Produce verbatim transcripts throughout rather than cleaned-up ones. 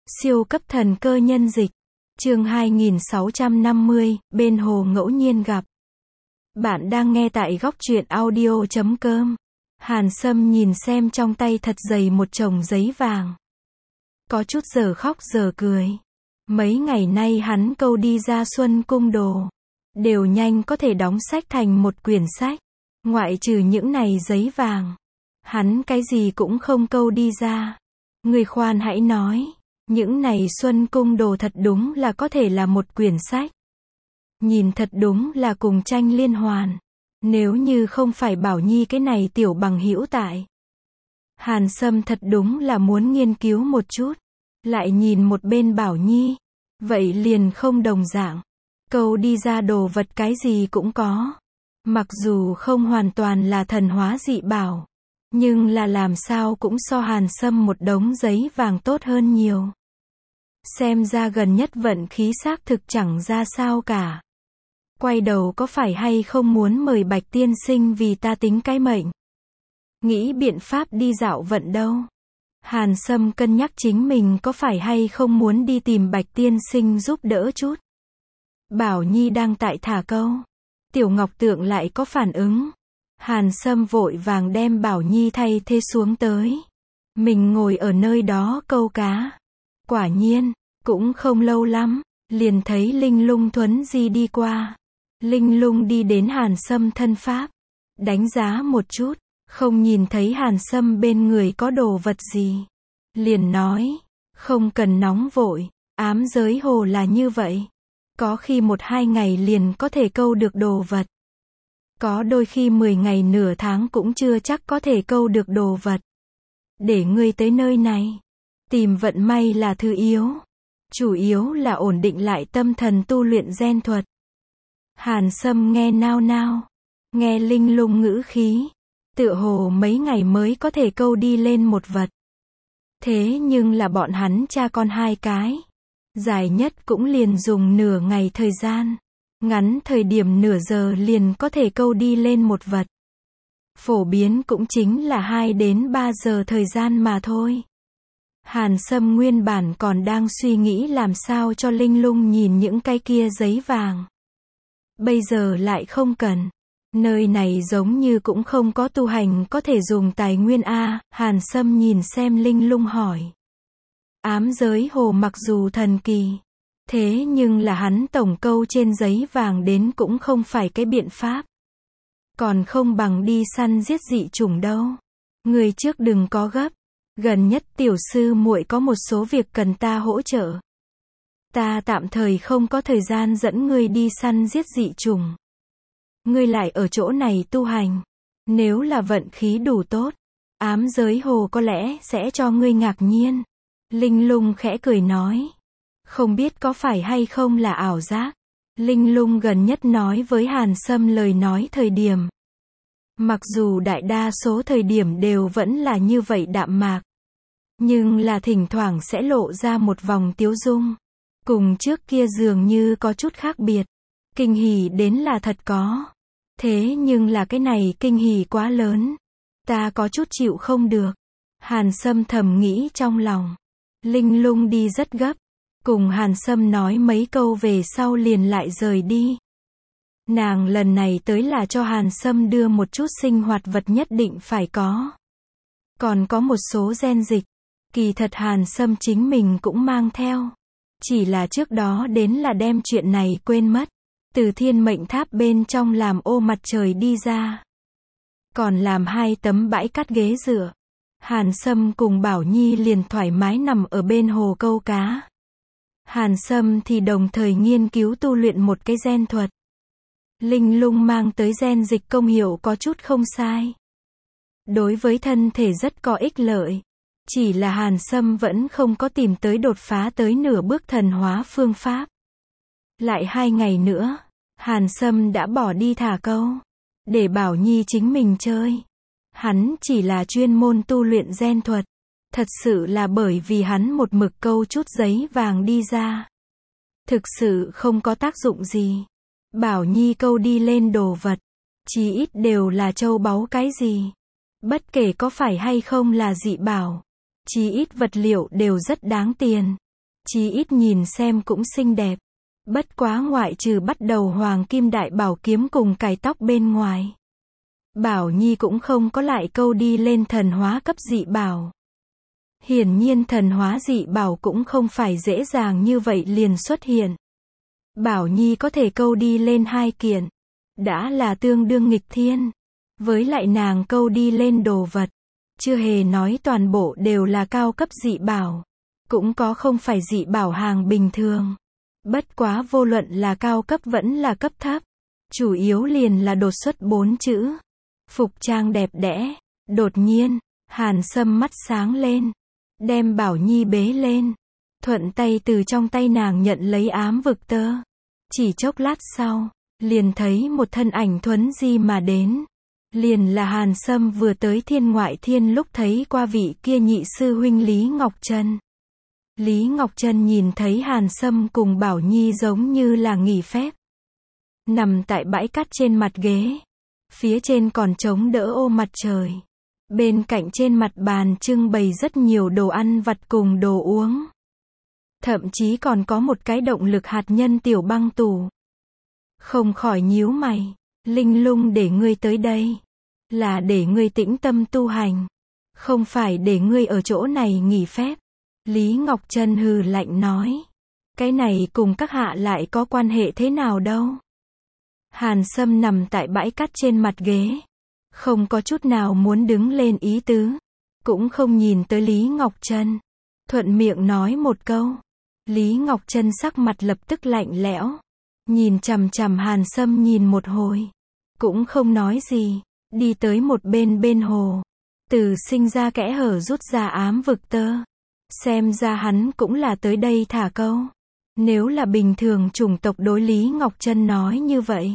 Siêu cấp thần cơ nhân dịch. Chương hai nghìn sáu trăm năm mươi, bên hồ ngẫu nhiên gặp. Bạn đang nghe tại góc truyện audio chấm com. Hàn Sâm nhìn xem trong tay thật dày một chồng giấy vàng. Có chút giờ khóc giờ cười. Mấy ngày nay hắn câu đi ra Xuân Cung đồ. Đều nhanh có thể đóng sách thành một quyển sách. Ngoại trừ những này giấy vàng. Hắn cái gì cũng không câu đi ra. Người khoan hãy nói. Những này Xuân Cung đồ thật đúng là có thể là một quyển sách. Nhìn thật đúng là cùng tranh liên hoàn. Nếu như không phải Bảo Nhi cái này tiểu bằng hữu tại. Hàn Sâm thật đúng là muốn nghiên cứu một chút. Lại nhìn một bên Bảo Nhi. Vậy liền không đồng dạng. Câu đi ra đồ vật cái gì cũng có. Mặc dù không hoàn toàn là thần hóa dị bảo. Nhưng là làm sao cũng so Hàn Sâm một đống giấy vàng tốt hơn nhiều. Xem ra gần nhất vận khí xác thực chẳng ra sao cả. Quay đầu có phải hay không muốn mời Bạch tiên sinh vì ta tính cái mệnh. Nghĩ biện pháp đi dạo vận đâu. Hàn Sâm cân nhắc chính mình có phải hay không muốn đi tìm Bạch tiên sinh giúp đỡ chút. Bảo Nhi đang tại thả câu. Tiểu Ngọc Tượng lại có phản ứng. Hàn Sâm vội vàng đem Bảo Nhi thay thế xuống tới. Mình ngồi ở nơi đó câu cá. Quả nhiên, cũng không lâu lắm, liền thấy Linh Lung thuấn di đi qua. Linh Lung đi đến Hàn Sâm thân pháp. Đánh giá một chút, không nhìn thấy Hàn Sâm bên người có đồ vật gì. Liền nói, không cần nóng vội, ám giới hồ là như vậy. Có khi một hai ngày liền có thể câu được đồ vật. Có đôi khi mười ngày nửa tháng cũng chưa chắc có thể câu được đồ vật. Để ngươi tới nơi này. Tìm vận may là thứ yếu. Chủ yếu là ổn định lại tâm thần tu luyện gen thuật. Hàn Sâm nghe nao nao. Nghe Linh Lung ngữ khí. Tựa hồ mấy ngày mới có thể câu đi lên một vật. Thế nhưng là bọn hắn cha con hai cái. Dài nhất cũng liền dùng nửa ngày thời gian. Ngắn thời điểm nửa giờ liền có thể câu đi lên một vật. Phổ biến cũng chính là hai đến ba giờ thời gian mà thôi. Hàn Sâm nguyên bản còn đang suy nghĩ làm sao cho Linh Lung nhìn những cái kia giấy vàng. Bây giờ lại không cần. Nơi này giống như cũng không có tu hành có thể dùng tài nguyên A. Hàn Sâm nhìn xem Linh Lung hỏi. Ám giới hồ mặc dù thần kỳ. Thế nhưng là hắn tổng câu trên giấy vàng đến cũng không phải cái biện pháp. Còn không bằng đi săn giết dị chủng đâu. Người trước đừng có gấp. Gần nhất tiểu sư muội có một số việc cần ta hỗ trợ. Ta tạm thời không có thời gian dẫn ngươi đi săn giết dị chủng. Ngươi lại ở chỗ này tu hành. Nếu là vận khí đủ tốt, ám giới hồ có lẽ sẽ cho ngươi ngạc nhiên. Linh Lung khẽ cười nói. Không biết có phải hay không là ảo giác. Linh Lung gần nhất nói với Hàn Sâm lời nói thời điểm. Mặc dù đại đa số thời điểm đều vẫn là như vậy đạm mạc. Nhưng là thỉnh thoảng sẽ lộ ra một vòng tiếu dung. Cùng trước kia dường như có chút khác biệt. Kinh hỉ đến là thật có. Thế nhưng là cái này kinh hỉ quá lớn. Ta có chút chịu không được. Hàn Sâm thầm nghĩ trong lòng. Linh Lung đi rất gấp. Cùng Hàn Sâm nói mấy câu về sau liền lại rời đi. Nàng lần này tới là cho Hàn Sâm đưa một chút sinh hoạt vật nhất định phải có. Còn có một số gen dịch. Kỳ thật Hàn Sâm chính mình cũng mang theo. Chỉ là trước đó đến là đem chuyện này quên mất. Từ thiên mệnh tháp bên trong làm ô mặt trời đi ra. Còn làm hai tấm bãi cát ghế dựa. Hàn Sâm cùng Bảo Nhi liền thoải mái nằm ở bên hồ câu cá. Hàn Sâm thì đồng thời nghiên cứu tu luyện một cái gen thuật. Linh Lung mang tới gen dịch công hiệu có chút không sai. Đối với thân thể rất có ích lợi. Chỉ là Hàn Sâm vẫn không có tìm tới đột phá tới nửa bước thần hóa phương pháp. Lại hai ngày nữa, Hàn Sâm đã bỏ đi thả câu. Để Bảo Nhi chính mình chơi. Hắn chỉ là chuyên môn tu luyện gen thuật. Thật sự là bởi vì hắn một mực câu chút giấy vàng đi ra. Thực sự không có tác dụng gì. Bảo Nhi câu đi lên đồ vật. Chí ít đều là châu báu cái gì. Bất kể có phải hay không là dị bảo. Chí ít vật liệu đều rất đáng tiền. Chí ít nhìn xem cũng xinh đẹp. Bất quá ngoại trừ bắt đầu hoàng kim đại bảo kiếm cùng cài tóc bên ngoài. Bảo Nhi cũng không có lại câu đi lên thần hóa cấp dị bảo. Hiển nhiên thần hóa dị bảo cũng không phải dễ dàng như vậy liền xuất hiện. Bảo Nhi có thể câu đi lên hai kiện. Đã là tương đương nghịch thiên. Với lại nàng câu đi lên đồ vật. Chưa hề nói toàn bộ đều là cao cấp dị bảo. Cũng có không phải dị bảo hàng bình thường. Bất quá vô luận là cao cấp vẫn là cấp thấp. Chủ yếu liền là đột xuất bốn chữ. Phục trang đẹp đẽ. Đột nhiên, Hàn Sâm mắt sáng lên. Đem Bảo Nhi bế lên. Thuận tay từ trong tay nàng nhận lấy ám vực tơ. Chỉ chốc lát sau, liền thấy một thân ảnh thuấn di mà đến. Liền là Hàn Sâm vừa tới thiên ngoại thiên lúc thấy qua vị kia nhị sư huynh Lý Ngọc Trân. Lý Ngọc Trân nhìn thấy Hàn Sâm cùng Bảo Nhi giống như là nghỉ phép. Nằm tại bãi cát trên mặt ghế. Phía trên còn chống đỡ ô mặt trời. Bên cạnh trên mặt bàn trưng bày rất nhiều đồ ăn vặt cùng đồ uống. Thậm chí còn có một cái động lực hạt nhân tiểu băng tủ. Không khỏi nhíu mày. Linh Lung để ngươi tới đây. Là để ngươi tĩnh tâm tu hành. Không phải để ngươi ở chỗ này nghỉ phép. Lý Ngọc Trân hừ lạnh nói. Cái này cùng các hạ lại có quan hệ thế nào đâu. Hàn Sâm nằm tại bãi cát trên mặt ghế. Không có chút nào muốn đứng lên ý tứ. Cũng không nhìn tới Lý Ngọc Trân. Thuận miệng nói một câu. Lý Ngọc Trân sắc mặt lập tức lạnh lẽo. Nhìn chằm chằm Hàn Sâm nhìn một hồi. Cũng không nói gì. Đi tới một bên bên hồ. Từ sinh ra kẽ hở rút ra ám vực tơ. Xem ra hắn cũng là tới đây thả câu. Nếu là bình thường chủng tộc đối Lý Ngọc Trân nói như vậy.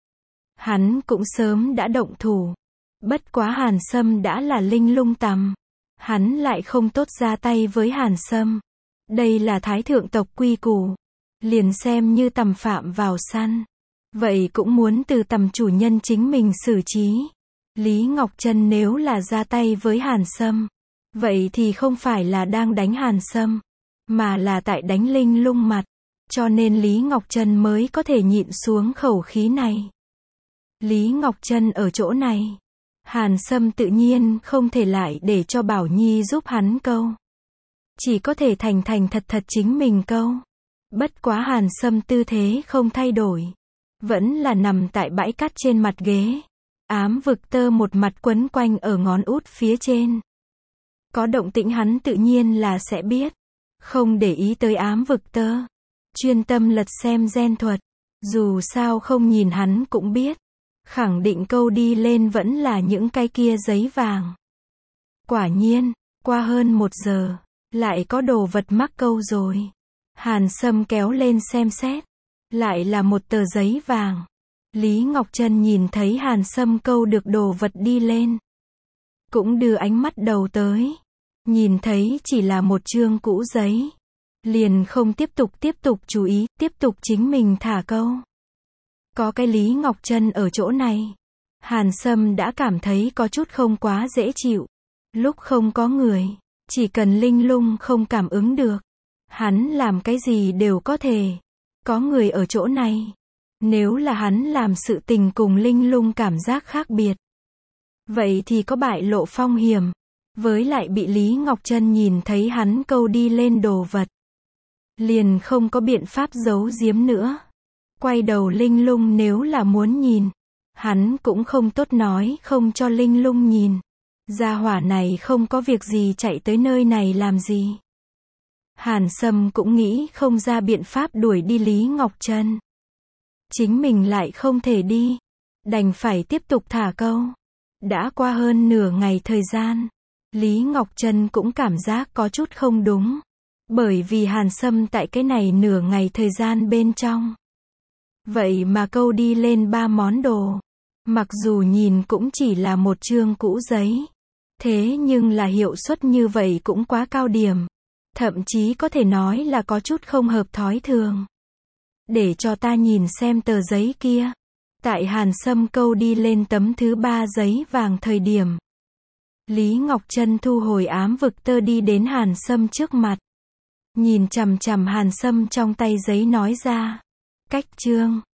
Hắn cũng sớm đã động thủ. Bất quá Hàn Sâm đã là linh lung tầm. Hắn lại không tốt ra tay với Hàn Sâm. Đây là thái thượng tộc quy củ. Liền xem như tầm phạm vào săn. Vậy cũng muốn từ tầm chủ nhân chính mình xử trí. Lý Ngọc Trân nếu là ra tay với Hàn Sâm. Vậy thì không phải là đang đánh Hàn Sâm. Mà là tại đánh linh lung mặt. Cho nên Lý Ngọc Trân mới có thể nhịn xuống khẩu khí này. Lý Ngọc Trân ở chỗ này. Hàn Sâm tự nhiên không thể lại để cho Bảo Nhi giúp hắn câu. Chỉ có thể thành thành thật thật chính mình câu. Bất quá Hàn Sâm tư thế không thay đổi. Vẫn là nằm tại bãi cát trên mặt ghế. Ám vực tơ một mặt quấn quanh ở ngón út phía trên. Có động tĩnh hắn tự nhiên là sẽ biết. Không để ý tới ám vực tơ. Chuyên tâm lật xem gen thuật. Dù sao không nhìn hắn cũng biết. Khẳng định câu đi lên vẫn là những cái kia giấy vàng. Quả nhiên, qua hơn một giờ, lại có đồ vật mắc câu rồi. Hàn Sâm kéo lên xem xét. Lại là một tờ giấy vàng. Lý Ngọc Trân nhìn thấy Hàn Sâm câu được đồ vật đi lên. Cũng đưa ánh mắt đầu tới. Nhìn thấy chỉ là một chương cũ giấy. Liền không tiếp tục tiếp tục chú ý, tiếp tục chính mình thả câu. Có cái Lý Ngọc Trân ở chỗ này. Hàn Sâm đã cảm thấy có chút không quá dễ chịu. Lúc không có người, chỉ cần linh lung không cảm ứng được. Hắn làm cái gì đều có thể. Có người ở chỗ này. Nếu là hắn làm sự tình cùng linh lung cảm giác khác biệt. Vậy thì có bại lộ phong hiểm. Với lại bị Lý Ngọc Trân nhìn thấy hắn câu đi lên đồ vật. Liền không có biện pháp giấu giếm nữa. Quay đầu linh lung nếu là muốn nhìn. Hắn cũng không tốt nói không cho linh lung nhìn. Gia hỏa này không có việc gì chạy tới nơi này làm gì. Hàn Sâm cũng nghĩ không ra biện pháp đuổi đi Lý Ngọc Trân. Chính mình lại không thể đi. Đành phải tiếp tục thả câu. Đã qua hơn nửa ngày thời gian. Lý Ngọc Trân cũng cảm giác có chút không đúng. Bởi vì Hàn Sâm tại cái này nửa ngày thời gian bên trong. Vậy mà câu đi lên ba món đồ. Mặc dù nhìn cũng chỉ là một chương cũ giấy. Thế nhưng là hiệu suất như vậy cũng quá cao điểm. Thậm chí có thể nói là có chút không hợp thói thường. Để cho ta nhìn xem tờ giấy kia. Tại Hàn Sâm câu đi lên tấm thứ ba giấy vàng thời điểm. Lý Ngọc Trân thu hồi ám vực tơ đi đến Hàn Sâm trước mặt. Nhìn chằm chằm Hàn Sâm trong tay giấy nói ra. Cách chương